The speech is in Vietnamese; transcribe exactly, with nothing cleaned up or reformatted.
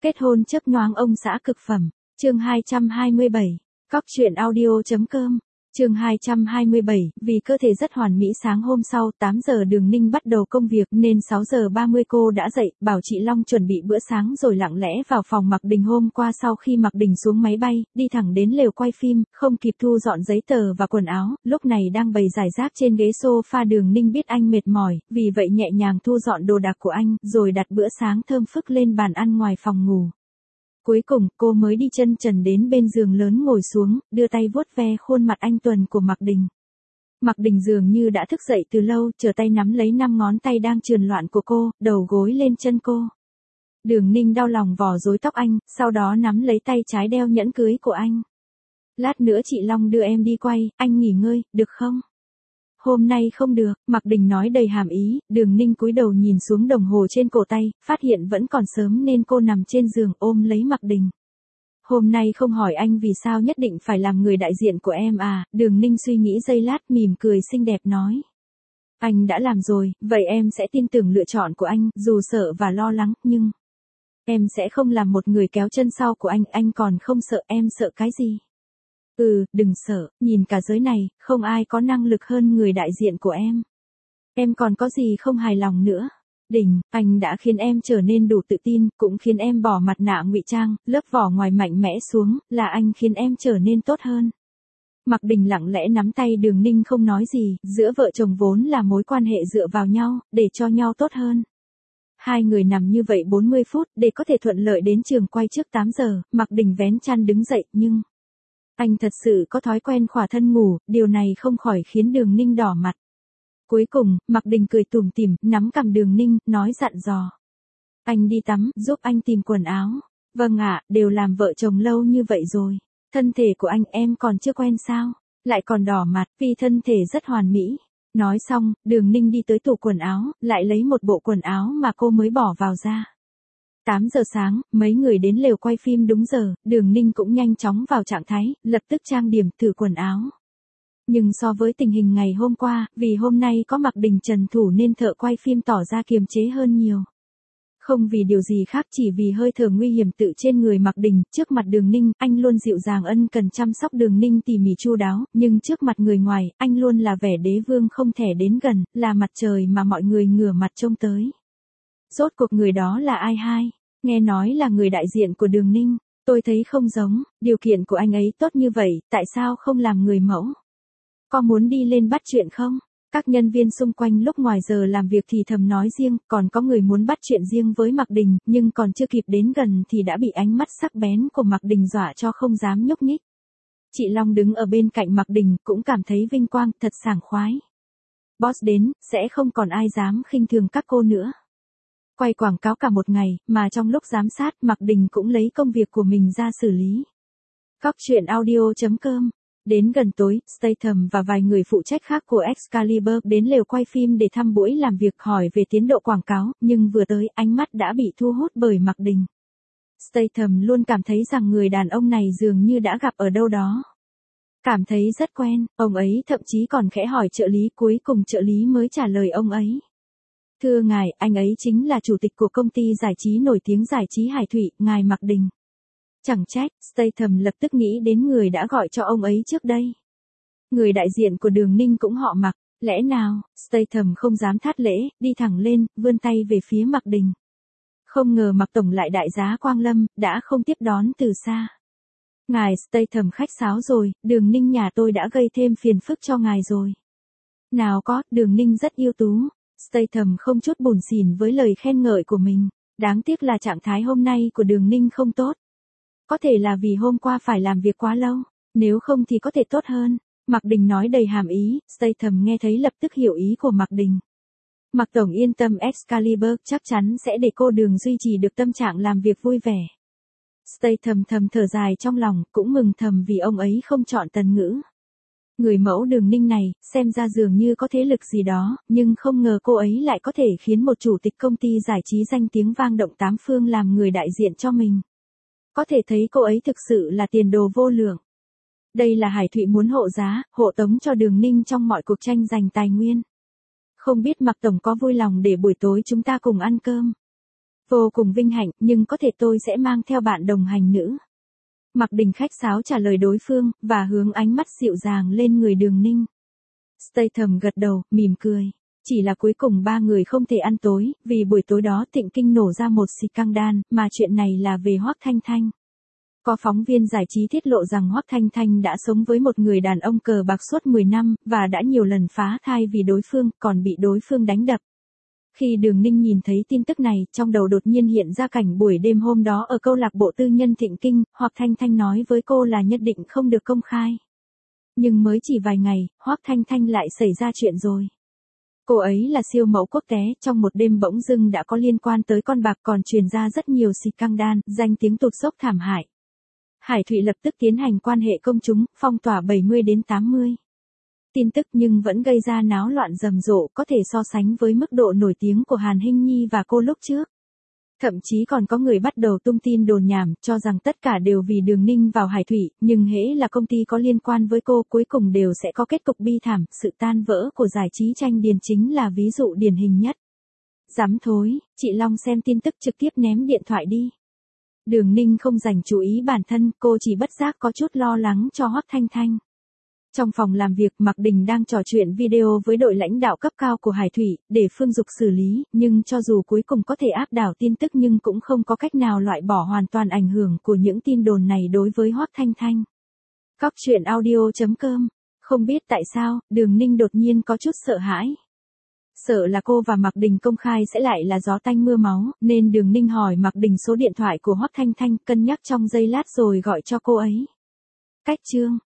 Kết hôn chớp nhoáng ông xã cực phẩm, chương hai trăm hai mươi bảy, cóc truyện audio chấm com. Chương hai trăm hai mươi bảy, vì cơ thể rất hoàn mỹ sáng hôm sau, tám giờ Đường Ninh bắt đầu công việc nên sáu giờ ba mươi cô đã dậy, bảo chị Long chuẩn bị bữa sáng rồi lặng lẽ vào phòng Mạc Đình. Hôm qua sau khi Mạc Đình xuống máy bay, đi thẳng đến lều quay phim, không kịp thu dọn giấy tờ và quần áo, lúc này đang bày rải rác trên ghế sofa. Đường Ninh biết anh mệt mỏi, vì vậy nhẹ nhàng thu dọn đồ đạc của anh, rồi đặt bữa sáng thơm phức lên bàn ăn ngoài phòng ngủ. Cuối cùng, cô mới đi chân trần đến bên giường lớn ngồi xuống, đưa tay vuốt ve khuôn mặt anh tuần của Mạc Đình. Mạc Đình dường như đã thức dậy từ lâu, trở tay nắm lấy năm ngón tay đang trườn loạn của cô, đầu gối lên chân cô. Đường Ninh đau lòng vò rối tóc anh, sau đó nắm lấy tay trái đeo nhẫn cưới của anh. Lát nữa chị Long đưa em đi quay, anh nghỉ ngơi, được không? Hôm nay không được, Mạc Đình nói đầy hàm ý. Đường Ninh cúi đầu nhìn xuống đồng hồ trên cổ tay, phát hiện vẫn còn sớm nên cô nằm trên giường ôm lấy Mạc Đình. Hôm nay không hỏi anh vì sao nhất định phải làm người đại diện của em à? Đường Ninh suy nghĩ giây lát, mỉm cười xinh đẹp nói. Anh đã làm rồi, vậy em sẽ tin tưởng lựa chọn của anh, dù sợ và lo lắng, nhưng em sẽ không làm một người kéo chân sau của anh. Anh còn không sợ, em sợ cái gì? Ừ, đừng sợ, nhìn cả giới này, không ai có năng lực hơn người đại diện của em. Em còn có gì không hài lòng nữa? Đình, anh đã khiến em trở nên đủ tự tin, cũng khiến em bỏ mặt nạ ngụy trang, lớp vỏ ngoài mạnh mẽ xuống, là anh khiến em trở nên tốt hơn. Mạc Đình lặng lẽ nắm tay Đường Ninh không nói gì, giữa vợ chồng vốn là mối quan hệ dựa vào nhau, để cho nhau tốt hơn. Hai người nằm như vậy bốn mươi phút, để có thể thuận lợi đến trường quay trước tám giờ, Mạc Đình vén chăn đứng dậy, nhưng anh thật sự có thói quen khỏa thân ngủ, điều này không khỏi khiến Đường Ninh đỏ mặt. Cuối cùng, Mạc Đình cười tủm tỉm, nắm cằm Đường Ninh, nói dặn dò. Anh đi tắm, giúp anh tìm quần áo. Vâng ạ, đều làm vợ chồng lâu như vậy rồi. Thân thể của anh em còn chưa quen sao? Lại còn đỏ mặt, vì thân thể rất hoàn mỹ. Nói xong, Đường Ninh đi tới tủ quần áo, lại lấy một bộ quần áo mà cô mới bỏ vào ra. tám giờ sáng, mấy người đến lều quay phim đúng giờ, Đường Ninh cũng nhanh chóng vào trạng thái, lập tức trang điểm thử quần áo. Nhưng so với tình hình ngày hôm qua, vì hôm nay có Mạc Đình trần thủ nên thợ quay phim tỏ ra kiềm chế hơn nhiều. Không vì điều gì khác, chỉ vì hơi thở nguy hiểm tự trên người Mạc Đình. Trước mặt Đường Ninh, anh luôn dịu dàng ân cần chăm sóc Đường Ninh tỉ mỉ chu đáo, nhưng trước mặt người ngoài, anh luôn là vẻ đế vương không thể đến gần, là mặt trời mà mọi người ngửa mặt trông tới. Rốt cuộc người đó là ai hai? Nghe nói là người đại diện của Đường Ninh, tôi thấy không giống, điều kiện của anh ấy tốt như vậy, tại sao không làm người mẫu? Có muốn đi lên bắt chuyện không? Các nhân viên xung quanh lúc ngoài giờ làm việc thì thầm nói riêng, còn có người muốn bắt chuyện riêng với Mạc Đình, nhưng còn chưa kịp đến gần thì đã bị ánh mắt sắc bén của Mạc Đình dọa cho không dám nhúc nhích. Chị Long đứng ở bên cạnh Mạc Đình, cũng cảm thấy vinh quang, thật sảng khoái. Boss đến, sẽ không còn ai dám khinh thường các cô nữa. Quay quảng cáo cả một ngày, mà trong lúc giám sát, Mạc Đình cũng lấy công việc của mình ra xử lý. Cóc truyện audio chấm com. Đến gần tối, Statham và vài người phụ trách khác của Excalibur đến lều quay phim để thăm buổi làm việc, hỏi về tiến độ quảng cáo, nhưng vừa tới, ánh mắt đã bị thu hút bởi Mạc Đình. Statham luôn cảm thấy rằng người đàn ông này dường như đã gặp ở đâu đó. Cảm thấy rất quen, ông ấy thậm chí còn khẽ hỏi trợ lý, cuối cùng trợ lý mới trả lời ông ấy. Thưa ngài, anh ấy chính là chủ tịch của công ty giải trí nổi tiếng Giải trí Hải Thụy, ngài Mạc Đình. Chẳng trách, Statham lập tức nghĩ đến người đã gọi cho ông ấy trước đây. Người đại diện của Đường Ninh cũng họ Mạc, lẽ nào? Statham không dám thắt lễ, đi thẳng lên, vươn tay về phía Mạc Đình. Không ngờ Mạc tổng lại đại giá quang lâm, đã không tiếp đón từ xa. Ngài Statham khách sáo rồi, Đường Ninh nhà tôi đã gây thêm phiền phức cho ngài rồi. Nào có, Đường Ninh rất ưu tú. Statham không chút buồn xỉn với lời khen ngợi của mình. Đáng tiếc là trạng thái hôm nay của Đường Ninh không tốt. Có thể là vì hôm qua phải làm việc quá lâu, nếu không thì có thể tốt hơn. Mạc Đình nói đầy hàm ý, Statham nghe thấy lập tức hiểu ý của Mạc Đình. Mạc tổng yên tâm, Excalibur chắc chắn sẽ để cô Đường duy trì được tâm trạng làm việc vui vẻ. Statham thầm thở dài trong lòng, cũng mừng thầm vì ông ấy không chọn Tần Ngữ. Người mẫu Đường Ninh này, xem ra dường như có thế lực gì đó, nhưng không ngờ cô ấy lại có thể khiến một chủ tịch công ty giải trí danh tiếng vang động tám phương làm người đại diện cho mình. Có thể thấy cô ấy thực sự là tiền đồ vô lượng. Đây là Hải Thụy muốn hộ giá, hộ tống cho Đường Ninh trong mọi cuộc tranh giành tài nguyên. Không biết Mạc tổng có vui lòng để buổi tối chúng ta cùng ăn cơm. Vô cùng vinh hạnh, nhưng có thể tôi sẽ mang theo bạn đồng hành nữ. Mạc Đình khách sáo trả lời đối phương, và hướng ánh mắt dịu dàng lên người Đường Ninh. Statham gật đầu, mỉm cười. Chỉ là cuối cùng ba người không thể ăn tối, vì buổi tối đó Thịnh Kinh nổ ra một scandal, mà chuyện này là về Hoắc Thanh Thanh. Có phóng viên giải trí tiết lộ rằng Hoắc Thanh Thanh đã sống với một người đàn ông cờ bạc suốt mười năm, và đã nhiều lần phá thai vì đối phương, còn bị đối phương đánh đập. Khi Đường Ninh nhìn thấy tin tức này, trong đầu đột nhiên hiện ra cảnh buổi đêm hôm đó ở câu lạc bộ tư nhân Thịnh Kinh, Hoắc Thanh Thanh nói với cô là nhất định không được công khai. Nhưng mới chỉ vài ngày, Hoắc Thanh Thanh lại xảy ra chuyện rồi. Cô ấy là siêu mẫu quốc tế, trong một đêm bỗng dưng đã có liên quan tới con bạc, còn truyền ra rất nhiều scandal, danh tiếng tụt dốc thảm hại. Hải Thụy lập tức tiến hành quan hệ công chúng, phong tỏa bảy mươi đến tám mươi tin tức, nhưng vẫn gây ra náo loạn rầm rộ, có thể so sánh với mức độ nổi tiếng của Hàn Hinh Nhi và cô lúc trước. Thậm chí còn có người bắt đầu tung tin đồn nhảm, cho rằng tất cả đều vì Đường Ninh vào Hải Thụy, nhưng hễ là công ty có liên quan với cô cuối cùng đều sẽ có kết cục bi thảm, sự tan vỡ của giải trí tranh điền chính là ví dụ điển hình nhất. Dám thối, chị Long xem tin tức trực tiếp ném điện thoại đi. Đường Ninh không dành chú ý bản thân, cô chỉ bất giác có chút lo lắng cho Hoắc Thanh Thanh. Trong phòng làm việc, Mạc Đình đang trò chuyện video với đội lãnh đạo cấp cao của Hải Thụy, để Phương Dục xử lý, nhưng cho dù cuối cùng có thể áp đảo tin tức nhưng cũng không có cách nào loại bỏ hoàn toàn ảnh hưởng của những tin đồn này đối với Hoắc Thanh Thanh. Cóc truyện audio chấm com. Không biết tại sao, Đường Ninh đột nhiên có chút sợ hãi. Sợ là cô và Mạc Đình công khai sẽ lại là gió tanh mưa máu, nên Đường Ninh hỏi Mạc Đình số điện thoại của Hoắc Thanh Thanh, cân nhắc trong giây lát rồi gọi cho cô ấy. Cách chương